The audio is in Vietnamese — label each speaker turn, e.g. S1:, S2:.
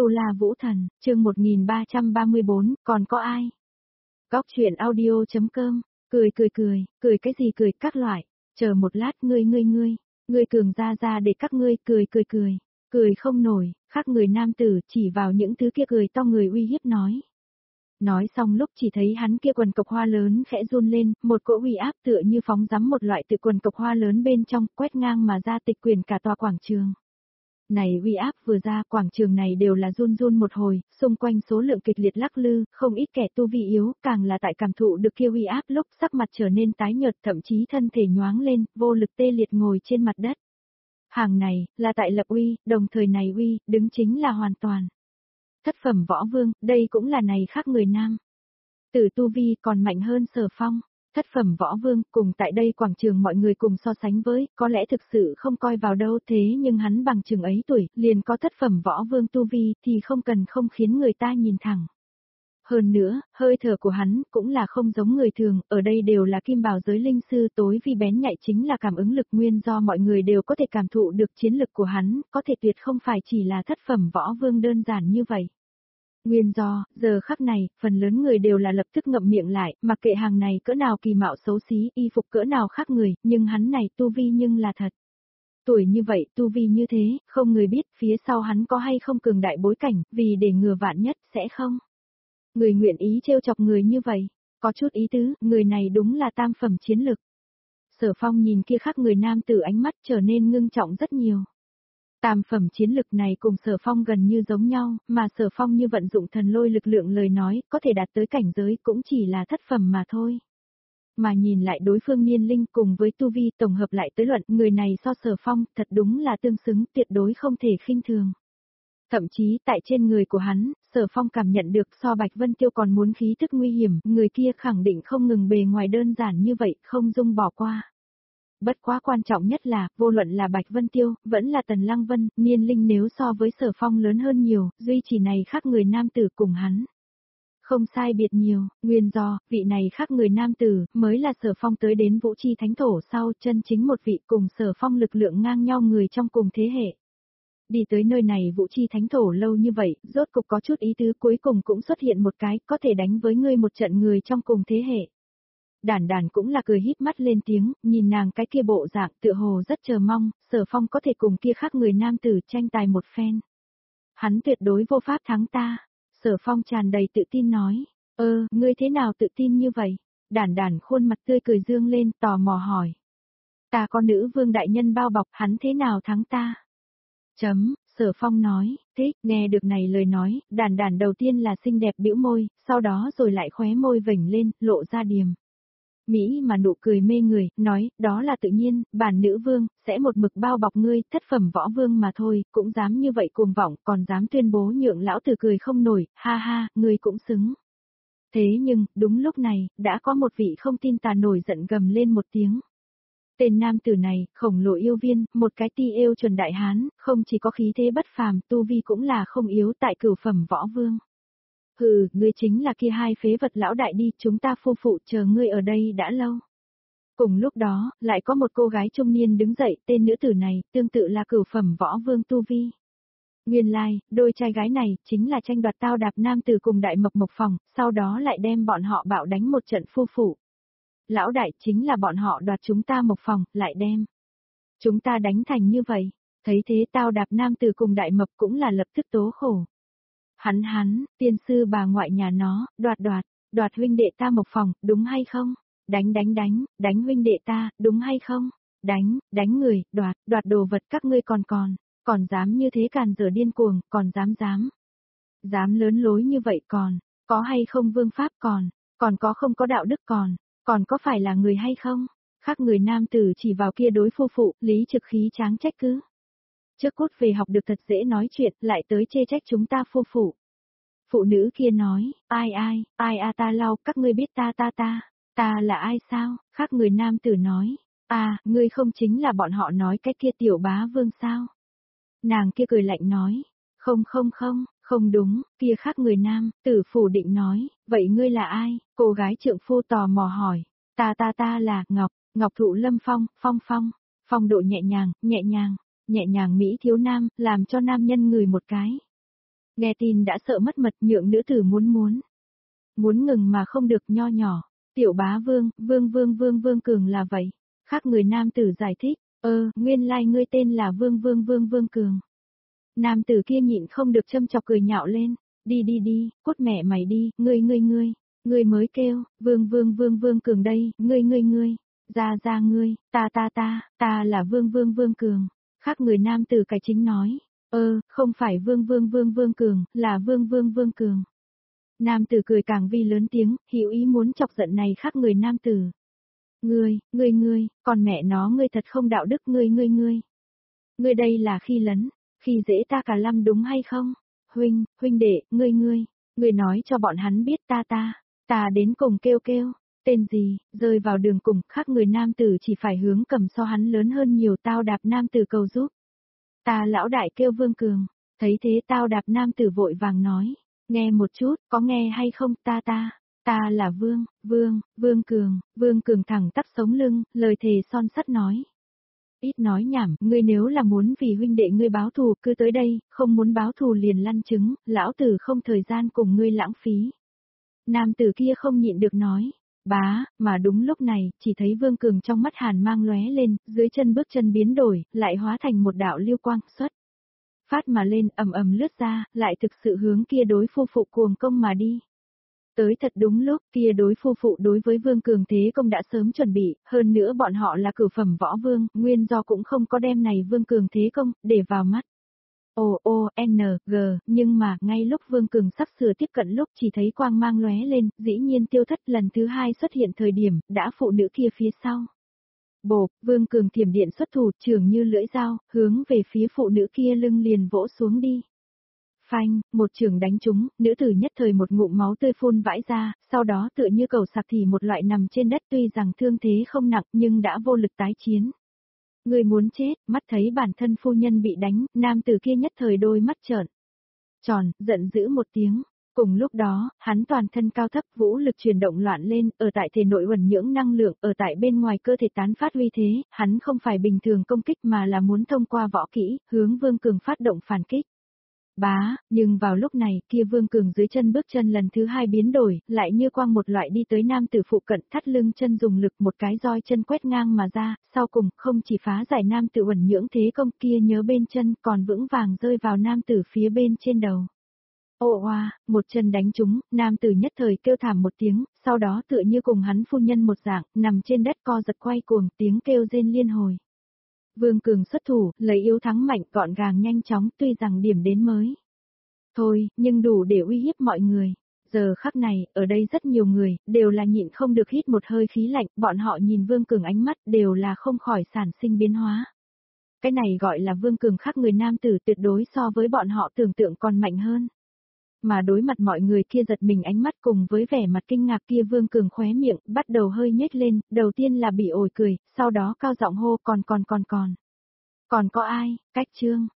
S1: Tu La Vũ Thần, chương 1334, còn có ai? Góc chuyện audio.com, cười cái gì cười các loại, chờ một lát ngươi cường ra để các ngươi cười không nổi, khác người nam tử chỉ vào những thứ kia cười to người uy hiếp nói. Nói xong lúc chỉ thấy hắn kia quần cộc hoa lớn khẽ run lên, một cỗ uy áp tựa như phóng rắm một loại từ quần cộc hoa lớn bên trong quét ngang mà ra tịch quyển cả tòa quảng trường. Này uy áp vừa ra, quảng trường này đều là run run một hồi, xung quanh số lượng kịch liệt lắc lư, không ít kẻ tu vi yếu, càng là tại cảm thụ được kia uy áp lúc sắc mặt trở nên tái nhợt, thậm chí thân thể nhoáng lên, vô lực tê liệt ngồi trên mặt đất. Hàng này, là tại lập uy, đồng thời này uy, đứng chính là hoàn toàn. Thất phẩm võ vương, đây cũng là này khác người nam. Tử tu vi còn mạnh hơn Sở Phong. Thất phẩm võ vương, cùng tại đây quảng trường mọi người cùng so sánh với, có lẽ thực sự không coi vào đâu, thế nhưng hắn bằng chừng ấy tuổi, liền có thất phẩm võ vương tu vi, thì không cần không khiến người ta nhìn thẳng. Hơn nữa, hơi thở của hắn, cũng là không giống người thường, ở đây đều là kim bảo giới linh sư, tối vi bén nhạy chính là cảm ứng lực nguyên do mọi người đều có thể cảm thụ được chiến lực của hắn, có thể tuyệt không phải chỉ là thất phẩm võ vương đơn giản như vậy. Nguyên do, giờ khắc này, phần lớn người đều là lập tức ngậm miệng lại, mặc kệ hàng này cỡ nào kỳ mạo xấu xí, y phục cỡ nào khác người, nhưng hắn này tu vi nhưng là thật. Tuổi như vậy, tu vi như thế, không người biết phía sau hắn có hay không cường đại bối cảnh, vì để ngừa vạn nhất, sẽ không. Người nguyện ý trêu chọc người như vậy, có chút ý tứ, người này đúng là tam phẩm chiến lực. Sở Phong nhìn kia khác người nam tử ánh mắt trở nên ngưng trọng rất nhiều. Tam phẩm chiến lực này cùng Sở Phong gần như giống nhau, mà Sở Phong như vận dụng thần lôi lực lượng lời nói, có thể đạt tới cảnh giới cũng chỉ là thất phẩm mà thôi. Mà nhìn lại đối phương niên linh cùng với tu vi tổng hợp lại tới luận, người này so Sở Phong thật đúng là tương xứng, tuyệt đối không thể khinh thường. Thậm chí tại trên người của hắn, Sở Phong cảm nhận được so Bạch Vân Tiêu còn muốn khí tức nguy hiểm, người kia khẳng định không ngừng bề ngoài đơn giản như vậy, không dung bỏ qua. Bất quá quan trọng nhất là, vô luận là Bạch Vân Tiêu, vẫn là Tần Lăng Vân, niên linh nếu so với Sở Phong lớn hơn nhiều, duy trì này khác người nam tử cùng hắn. Không sai biệt nhiều, nguyên do, vị này khác người nam tử, mới là Sở Phong tới đến Vũ Chi Thánh Thổ sau, chân chính một vị cùng Sở Phong lực lượng ngang nhau người trong cùng thế hệ. Đi tới nơi này Vũ Chi Thánh Thổ lâu như vậy, rốt cục có chút ý tứ cuối cùng cũng xuất hiện một cái, có thể đánh với ngươi một trận người trong cùng thế hệ. Đản Đản cũng là cười híp mắt lên tiếng, nhìn nàng cái kia bộ dạng tựa hồ rất chờ mong, Sở Phong có thể cùng kia khác người nam tử tranh tài một phen. Hắn tuyệt đối vô pháp thắng ta. Sở Phong tràn đầy tự tin nói, ngươi thế nào tự tin như vậy? Đản Đản khuôn mặt tươi cười dương lên, tò mò hỏi. Ta có nữ vương đại nhân bao bọc, hắn thế nào thắng ta? Sở Phong nói, thích, nghe được này lời nói, Đản Đản đầu tiên là xinh đẹp bĩu môi, sau đó rồi lại khóe môi vểnh lên, lộ ra điềm. Mỹ mà nụ cười mê người, nói, đó là tự nhiên, bản nữ vương, sẽ một mực bao bọc ngươi, thất phẩm võ vương mà thôi, cũng dám như vậy cuồng vọng, còn dám tuyên bố nhượng lão tử cười không nổi, ha ha, ngươi cũng xứng. Thế nhưng, đúng lúc này, đã có một vị không tin tà nổi giận gầm lên một tiếng. Tên nam tử này, khổng lồ yêu viên, một cái ti yêu chuẩn đại hán, không chỉ có khí thế bất phàm, tu vi cũng là không yếu tại cửu phẩm võ vương. Hừ, ngươi chính là kia hai phế vật lão đại đi, chúng ta phu phụ chờ ngươi ở đây đã lâu. Cùng lúc đó, lại có một cô gái trung niên đứng dậy, tên nữ tử này, tương tự là cửu phẩm võ vương tu vi. Nguyên lai, đôi trai gái này, chính là tranh đoạt tao đạp nam tử cùng đại mộc mộc phòng, sau đó lại đem bọn họ bạo đánh một trận phu phụ. Lão đại chính là bọn họ đoạt chúng ta mộc phòng, lại đem chúng ta đánh thành như vậy. Thấy thế tao đạp nam tử cùng đại mộc cũng là lập tức tố khổ. Hắn, tiên sư bà ngoại nhà nó, đoạt huynh đệ ta mộc phòng, đúng hay không? Đánh huynh đệ ta, đúng hay không? Đánh người, đoạt đồ vật các ngươi còn dám như thế càn dở điên cuồng, còn dám lớn lối như vậy có hay không vương pháp còn có không có đạo đức còn có phải là người hay không? Khác người nam tử chỉ vào kia đối phu phụ, lý trực khí tráng trách cứ. Trước cút về học được thật dễ nói chuyện, lại tới chê trách chúng ta phu phụ. Phụ nữ kia nói, ai ta lau, các ngươi biết ta là ai sao? Khác người nam tử nói, ngươi không chính là bọn họ nói cái kia tiểu bá vương sao? Nàng kia cười lạnh nói, không đúng, kia khác người nam, tử phủ định nói, vậy ngươi là ai? Cô gái trượng phu tò mò hỏi, ta là Ngọc Thụ Lâm phong độ nhẹ nhàng, Mỹ thiếu nam, làm cho nam nhân ngửi một cái. Nghe tin đã sợ mất mật, nhượng nữ tử muốn ngừng mà không được, nho nhỏ. Tiểu bá vương, vương cường là vậy. Khác người nam tử giải thích, nguyên lai ngươi tên là vương cường. Nam tử kia nhịn không được châm chọc cười nhạo lên, đi, cút mẹ mày đi, ngươi mới kêu, vương cường đây, ngươi, ra ngươi, ta là vương cường. Khác người nam tử cải chính nói, không phải vương cường, là vương cường. Nam tử cười càng vi lớn tiếng, hữu ý muốn chọc giận này khác người nam tử. Ngươi, còn mẹ nó ngươi thật không đạo đức, ngươi. Ngươi đây là khi lấn, khi dễ ta cả lâm đúng hay không? Huynh đệ, ngươi nói cho bọn hắn biết ta đến cùng kêu, tên gì, rơi vào đường cùng, khác người nam tử chỉ phải hướng cầm so hắn lớn hơn nhiều, tao đạp nam tử cầu giúp. Ta lão đại kêu Vương Cường, thấy thế tao đạp nam tử vội vàng nói, nghe một chút, có nghe hay không, ta là Vương Cường thẳng tắp sống lưng, lời thề son sắt nói. Ít nói nhảm, ngươi nếu là muốn vì huynh đệ ngươi báo thù, cứ tới đây, không muốn báo thù liền lăn trứng, lão tử không thời gian cùng ngươi lãng phí. Nam tử kia không nhịn được nói, mà đúng lúc này, chỉ thấy Vương Cường trong mắt hàn mang lóe lên, dưới chân bước chân biến đổi, lại hóa thành một đạo lưu quang, xuất. Phát mà lên, ầm lướt ra, lại thực sự hướng kia đối phu phụ cuồng công mà đi. Tới thật đúng lúc, kia đối phu phụ đối với Vương Cường thế công đã sớm chuẩn bị, hơn nữa bọn họ là cửu phẩm võ vương, nguyên do cũng không có đem này Vương Cường thế công, để vào mắt. Nhưng mà, ngay lúc Vương Cường sắp sửa tiếp cận lúc chỉ thấy quang mang lóe lên, dĩ nhiên tiêu thất lần thứ hai xuất hiện thời điểm, đã phụ nữ kia phía sau. Vương Cường thiểm điện xuất thủ, trường như lưỡi dao, hướng về phía phụ nữ kia lưng liền vỗ xuống đi. Phanh, một trường đánh trúng, nữ tử nhất thời một ngụm máu tươi phun vãi ra, sau đó tựa như cầu sạc thì một loại nằm trên đất, tuy rằng thương thế không nặng nhưng đã vô lực tái chiến. Người muốn chết, mắt thấy bản thân phu nhân bị đánh, nam tử kia nhất thời đôi mắt trợn tròn, giận dữ một tiếng. Cùng lúc đó, hắn toàn thân cao thấp, vũ lực chuyển động loạn lên, ở tại thể nội uẩn nhưỡng năng lượng, ở tại bên ngoài cơ thể tán phát uy thế, hắn không phải bình thường công kích mà là muốn thông qua võ kỹ, hướng Vương Cường phát động phản kích. Nhưng vào lúc này, kia Vương Cường dưới chân bước chân lần thứ hai biến đổi, lại như quang một loại đi tới nam tử phụ cận, thắt lưng chân dùng lực một cái roi chân quét ngang mà ra, sau cùng không chỉ phá giải nam tử uẩn nhưỡng thế công kia nhớ bên chân còn vững vàng rơi vào nam tử phía bên trên đầu. Một chân đánh trúng, nam tử nhất thời kêu thảm một tiếng, sau đó tựa như cùng hắn phu nhân một dạng, nằm trên đất co giật quay cuồng, tiếng kêu rên liên hồi. Vương Cường xuất thủ, lấy yếu thắng mạnh, gọn gàng nhanh chóng, tuy rằng điểm đến mới thôi, nhưng đủ để uy hiếp mọi người. Giờ khắc này, ở đây rất nhiều người, đều là nhịn không được hít một hơi khí lạnh, bọn họ nhìn Vương Cường ánh mắt đều là không khỏi sản sinh biến hóa. Cái này gọi là Vương Cường khác người nam tử, tuyệt đối so với bọn họ tưởng tượng còn mạnh hơn. Mà đối mặt mọi người kia giật mình ánh mắt cùng với vẻ mặt kinh ngạc kia, Vương Cường khóe miệng, bắt đầu hơi nhếch lên, đầu tiên là bị ổi cười, sau đó cao giọng hô còn có ai, cách chương.